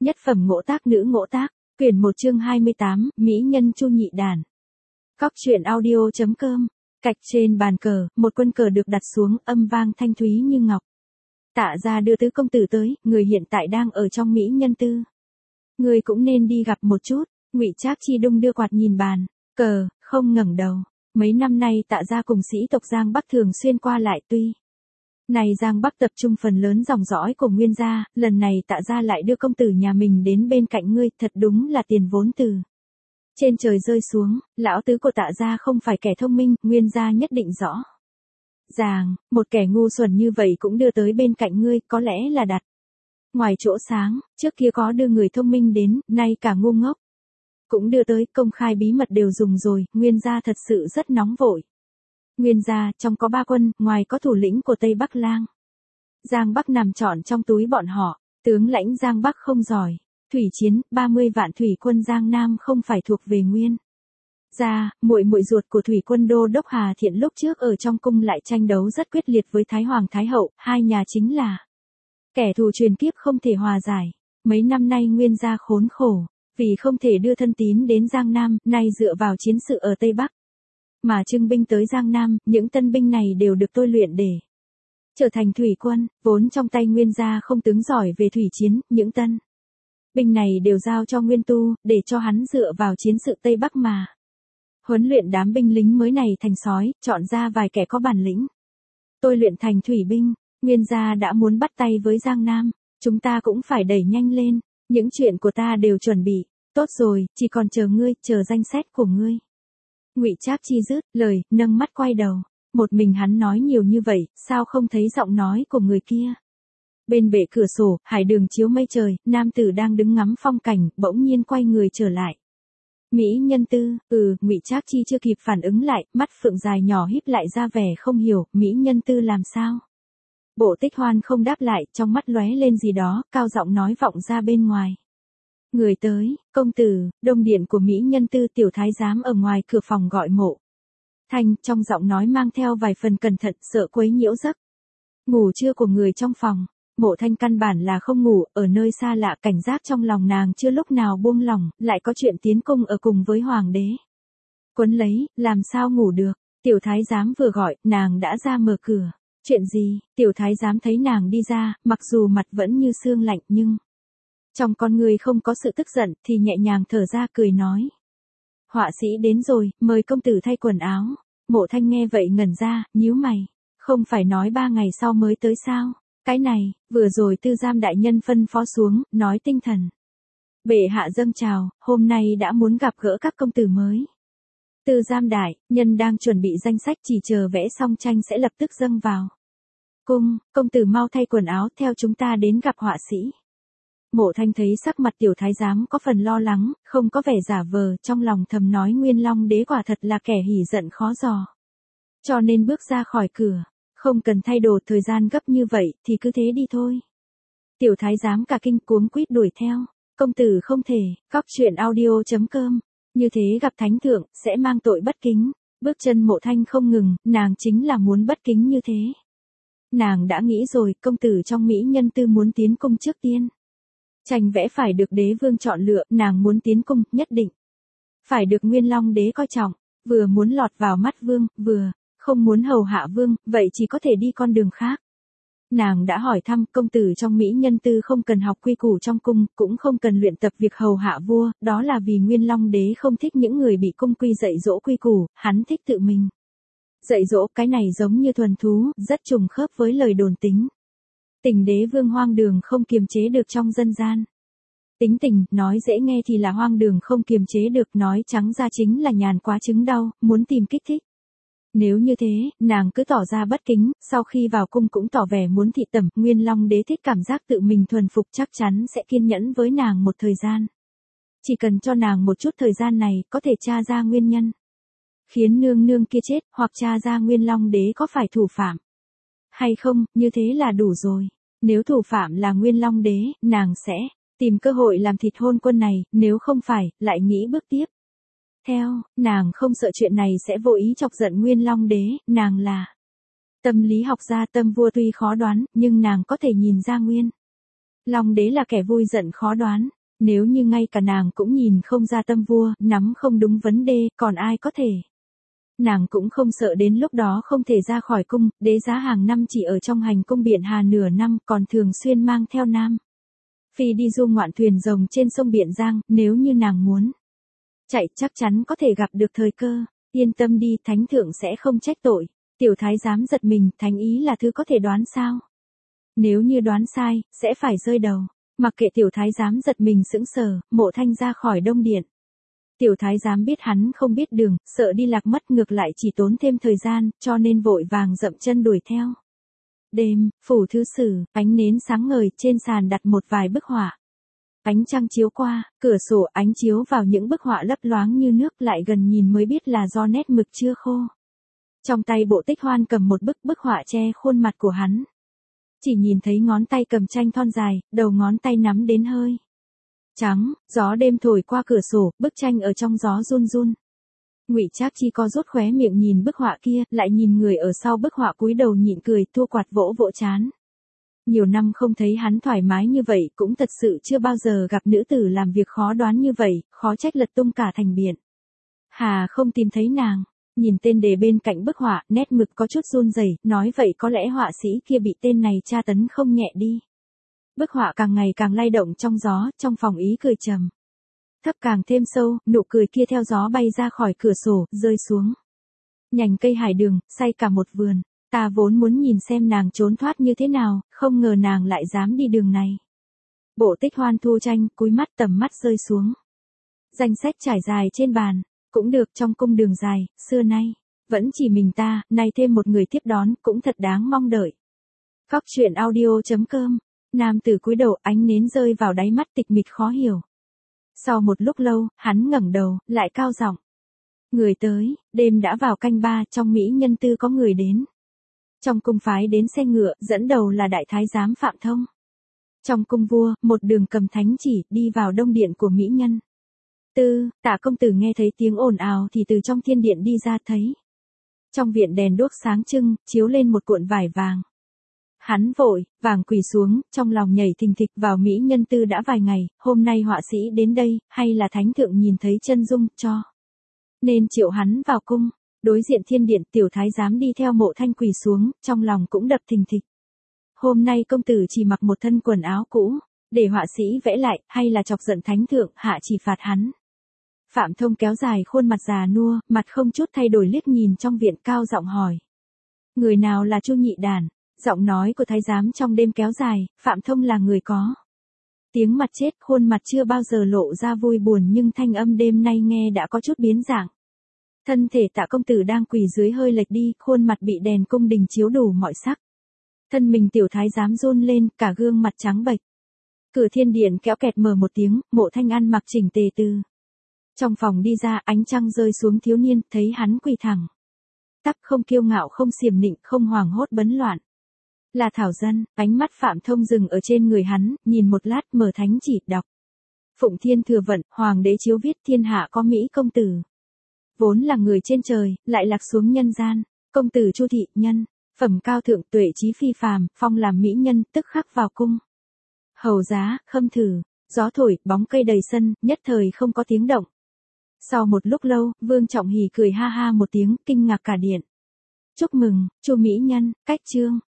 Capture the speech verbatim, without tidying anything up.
Nhất phẩm ngỗ tác nữ ngỗ tác, quyển một chương hai mươi tám, Mỹ nhân Chu Nhị Đàn. Cóc truyện audio chấm com. Cạch trên bàn cờ, một quân cờ được đặt xuống, âm vang thanh thúy như ngọc. Tạ gia đưa tứ công tử tới, người hiện tại đang ở trong Mỹ nhân tư. Người cũng nên đi gặp một chút. Ngụy Trác Chi đung đưa quạt nhìn bàn cờ, không ngẩng đầu. Mấy năm nay Tạ gia cùng sĩ tộc Giang Bắc thường xuyên qua lại, tuy này Giang Bắc tập trung phần lớn dòng dõi của Nguyên gia, lần này Tạ gia lại đưa công tử nhà mình đến bên cạnh ngươi, thật đúng là tiền vốn từ trên trời rơi xuống. Lão tứ của Tạ gia không phải kẻ thông minh, Nguyên gia nhất định rõ ràng, một kẻ ngu xuẩn như vậy cũng đưa tới bên cạnh ngươi, có lẽ là đặt ngoài chỗ sáng, trước kia có đưa người thông minh đến, nay cả ngu ngốc cũng đưa tới, công khai bí mật đều dùng rồi. Nguyên gia thật sự rất nóng vội. Nguyên gia trong có ba quân, ngoài có thủ lĩnh của Tây Bắc Lang Giang Bắc nằm trọn trong túi bọn họ. Tướng lãnh Giang Bắc không giỏi thủy chiến, ba mươi vạn thủy quân Giang Nam không phải thuộc về Nguyên gia. Muội muội ruột của thủy quân đô đốc Hà Thiện lúc trước ở trong cung lại tranh đấu rất quyết liệt với Thái Hoàng Thái Hậu, hai nhà chính là kẻ thù truyền kiếp không thể hòa giải. Mấy năm nay Nguyên gia khốn khổ, vì không thể đưa thân tín đến Giang Nam, nay dựa vào chiến sự ở Tây Bắc mà trưng binh tới Giang Nam. Những tân binh này đều được tôi luyện để trở thành thủy quân, vốn trong tay Nguyên gia không tướng giỏi về thủy chiến, những tân binh này đều giao cho Nguyên Tu, để cho hắn dựa vào chiến sự Tây Bắc mà huấn luyện đám binh lính mới này thành sói, chọn ra vài kẻ có bản lĩnh tôi luyện thành thủy binh. Nguyên gia đã muốn bắt tay với Giang Nam, chúng ta cũng phải đẩy nhanh lên. Những chuyện của ta đều chuẩn bị tốt rồi, chỉ còn chờ ngươi, chờ danh sách của ngươi. Ngụy Trác Chi dứt lời, nâng mắt quay đầu. Một mình hắn nói nhiều như vậy, sao không thấy giọng nói của người kia? Bên bệ cửa sổ, hải đường chiếu mây trời, nam tử đang đứng ngắm phong cảnh, bỗng nhiên quay người trở lại. Mỹ nhân tư, ừ, Ngụy Trác Chi chưa kịp phản ứng lại, mắt phượng dài nhỏ híp lại ra vẻ không hiểu, Mỹ nhân tư làm sao? Bộ Tích Hoan không đáp lại, trong mắt lóe lên gì đó, cao giọng nói vọng ra bên ngoài. Người tới, công tử, đông điện của Mỹ nhân tư. Tiểu thái giám ở ngoài cửa phòng gọi Mộ Thanh, trong giọng nói mang theo vài phần cẩn thận, sợ quấy nhiễu giấc ngủ trưa của người trong phòng. Mộ Thanh căn bản là không ngủ, ở nơi xa lạ, cảnh giác trong lòng nàng chưa lúc nào buông lỏng, lại có chuyện tiến cung ở cùng với hoàng đế quấn lấy, làm sao ngủ được. Tiểu thái giám vừa gọi, nàng đã ra mở cửa. Chuyện gì? Tiểu thái giám thấy nàng đi ra, mặc dù mặt vẫn như xương lạnh nhưng trong con người không có sự tức giận, thì nhẹ nhàng thở ra cười nói. Họa sĩ đến rồi, mời công tử thay quần áo. Mộ Thanh nghe vậy ngẩn ra, nhíu mày. Không phải nói ba ngày sau mới tới sao? Cái này, vừa rồi tư giam đại nhân phân phó xuống, nói tinh thần bệ hạ dâng trào, hôm nay đã muốn gặp gỡ các công tử mới. Tư giam đại nhân đang chuẩn bị danh sách, chỉ chờ vẽ xong tranh sẽ lập tức dâng vào cung. Công tử mau thay quần áo, theo chúng ta đến gặp họa sĩ. Mộ Thanh thấy sắc mặt tiểu thái giám có phần lo lắng, không có vẻ giả vờ, trong lòng thầm nói Nguyên Long đế quả thật là kẻ hỉ giận khó dò. Cho nên bước ra khỏi cửa, không cần thay đồ, thời gian gấp như vậy, thì cứ thế đi thôi. Tiểu thái giám cả kinh cuống quýt đuổi theo. Công tử không thể, cóc truyện audio chấm com. Như thế gặp thánh thượng, sẽ mang tội bất kính. Bước chân Mộ Thanh không ngừng, nàng chính là muốn bất kính như thế. Nàng đã nghĩ rồi, công tử trong Mỹ nhân tư muốn tiến cung trước tiên. Tranh vẽ phải được đế vương chọn lựa, nàng muốn tiến cung, nhất định phải được Nguyên Long đế coi trọng. Vừa muốn lọt vào mắt vương, vừa không muốn hầu hạ vương, vậy chỉ có thể đi con đường khác. Nàng đã hỏi thăm, công tử trong Mỹ nhân tư không cần học quy củ trong cung, cũng không cần luyện tập việc hầu hạ vua, đó là vì Nguyên Long đế không thích những người bị cung quy dạy dỗ quy củ, hắn thích tự mình dạy dỗ. Cái này giống như thuần thú, rất trùng khớp với lời đồn tính tình đế vương hoang đường không kiềm chế được trong dân gian. Tính tình, nói dễ nghe thì là hoang đường không kiềm chế được, nói trắng ra chính là nhàn quá chứng đau, muốn tìm kích thích. Nếu như thế, nàng cứ tỏ ra bất kính, sau khi vào cung cũng tỏ vẻ muốn thị tẩm. Nguyên Long đế thích cảm giác tự mình thuần phục, chắc chắn sẽ kiên nhẫn với nàng một thời gian. Chỉ cần cho nàng một chút thời gian này, có thể tra ra nguyên nhân khiến nương nương kia chết, hoặc tra ra Nguyên Long đế có phải thủ phạm hay không, như thế là đủ rồi. Nếu thủ phạm là Nguyên Long đế, nàng sẽ tìm cơ hội làm thịt hôn quân này, nếu không phải, lại nghĩ bước tiếp theo. Nàng không sợ chuyện này sẽ vô ý chọc giận Nguyên Long đế, nàng là tâm lý học gia, tâm vua tuy khó đoán, nhưng nàng có thể nhìn ra Nguyên Long đế là kẻ vui giận khó đoán, nếu như ngay cả nàng cũng nhìn không ra tâm vua, nắm không đúng vấn đề, còn ai có thể. Nàng cũng không sợ đến lúc đó không thể ra khỏi cung, đế giá hàng năm chỉ ở trong hành cung Biện Hà nửa năm, còn thường xuyên mang theo Nam Phi đi du ngoạn thuyền rồng trên sông Biện Giang, nếu như nàng muốn chạy chắc chắn có thể gặp được thời cơ. Yên tâm đi, thánh thượng sẽ không trách tội. Tiểu thái giám giật mình, thánh ý là thứ có thể đoán sao? Nếu như đoán sai, sẽ phải rơi đầu. Mặc kệ tiểu thái giám giật mình sững sờ, Mộ Thanh ra khỏi đông điện. Tiểu thái giám biết hắn không biết đường, sợ đi lạc mất ngược lại chỉ tốn thêm thời gian, cho nên vội vàng dậm chân đuổi theo. Đêm, phủ thứ sử, ánh nến sáng ngời, trên sàn đặt một vài bức họa. Ánh trăng chiếu qua, cửa sổ ánh chiếu vào những bức họa lấp loáng như nước, lại gần nhìn mới biết là do nét mực chưa khô. Trong tay Bộ Tích Hoan cầm một bức bức họa che khuôn mặt của hắn. Chỉ nhìn thấy ngón tay cầm tranh thon dài, đầu ngón tay nắm đến hơi trắng, gió đêm thổi qua cửa sổ, bức tranh ở trong gió run run. Ngụy Trác Chi co rút khóe miệng nhìn bức họa kia, lại nhìn người ở sau bức họa cúi đầu nhịn cười, thua quạt vỗ vỗ trán. Nhiều năm không thấy hắn thoải mái như vậy, cũng thật sự chưa bao giờ gặp nữ tử làm việc khó đoán như vậy, khó trách lật tung cả thành biển. Hà không tìm thấy nàng, nhìn tên đề bên cạnh bức họa, nét mực có chút run rẩy, nói vậy có lẽ họa sĩ kia bị tên này tra tấn không nhẹ đi. Bức họa càng ngày càng lay động trong gió, trong phòng ý cười trầm thấp càng thêm sâu, nụ cười kia theo gió bay ra khỏi cửa sổ, rơi xuống nhành cây hải đường, say cả một vườn. Ta vốn muốn nhìn xem nàng trốn thoát như thế nào, không ngờ nàng lại dám đi đường này. Bộ Tích Hoan thu tranh, cúi mắt tầm mắt rơi xuống. Danh sách trải dài trên bàn, cũng được, trong cung đường dài, xưa nay, vẫn chỉ mình ta, nay thêm một người tiếp đón, cũng thật đáng mong đợi. Cóc truyện audio chấm com, nam tử cúi đầu, ánh nến rơi vào đáy mắt tịch mịch khó hiểu. Sau một lúc lâu, hắn ngẩng đầu, lại cao giọng. Người tới, đêm đã vào canh ba, trong Mỹ Nhân Tư có người đến. Trong cung phái đến xe ngựa, dẫn đầu là đại thái giám Phạm Thông. Trong cung vua, một đường cầm thánh chỉ, đi vào đông điện của Mỹ Nhân Tư. Tạ công tử nghe thấy tiếng ồn ào thì từ trong thiên điện đi ra, thấy trong viện đèn đuốc sáng trưng, chiếu lên một cuộn vải vàng. Hắn vội vàng quỳ xuống, trong lòng nhảy thình thịch, vào Mỹ Nhân Tư đã vài ngày, hôm nay họa sĩ đến đây, hay là thánh thượng nhìn thấy chân dung, cho nên triệu hắn vào cung. Đối diện thiên điện, tiểu thái giám đi theo Mộ Thanh quỳ xuống, trong lòng cũng đập thình thịch. Hôm nay công tử chỉ mặc một thân quần áo cũ, để họa sĩ vẽ lại, hay là chọc giận thánh thượng, hạ chỉ phạt hắn. Phạm Thông kéo dài khuôn mặt già nua, mặt không chút thay đổi liếc nhìn trong viện, cao giọng hỏi. Người nào là Chu Nhị Đản? Giọng nói của thái giám trong đêm kéo dài, Phạm Thông là người có tiếng mặt chết, khuôn mặt chưa bao giờ lộ ra vui buồn, nhưng thanh âm đêm nay nghe đã có chút biến dạng. Thân thể Tạ công tử đang quỳ dưới hơi lệch đi, khuôn mặt bị đèn cung đình chiếu đủ mọi sắc. Thân mình tiểu thái giám run lên, cả gương mặt trắng bệch. Cửa thiên điện kéo kẹt mở một tiếng, Mộ Thanh ăn mặc chỉnh tề từ trong phòng đi ra, ánh trăng rơi xuống thiếu niên, thấy hắn quỳ thẳng tắp, không kiêu ngạo, không xiểm nịnh, không hoảng hốt bấn loạn. Là Thảo Dân. Ánh mắt Phạm Thông dừng ở trên người hắn, nhìn một lát, mở thánh chỉ, đọc. Phụng Thiên Thừa Vận, Hoàng đế chiếu viết, thiên hạ có Mỹ công tử. Vốn là người trên trời, lại lạc xuống nhân gian. Công tử Chu thị, nhân phẩm cao thượng, tuệ trí phi phàm, phong làm mỹ nhân, tức khắc vào cung. Hầu giá, khâm thử, gió thổi, bóng cây đầy sân, nhất thời không có tiếng động. Sau một lúc lâu, Vương Trọng Hỉ cười ha ha một tiếng, kinh ngạc cả điện. Chúc mừng, Chu mỹ nhân, cách chương.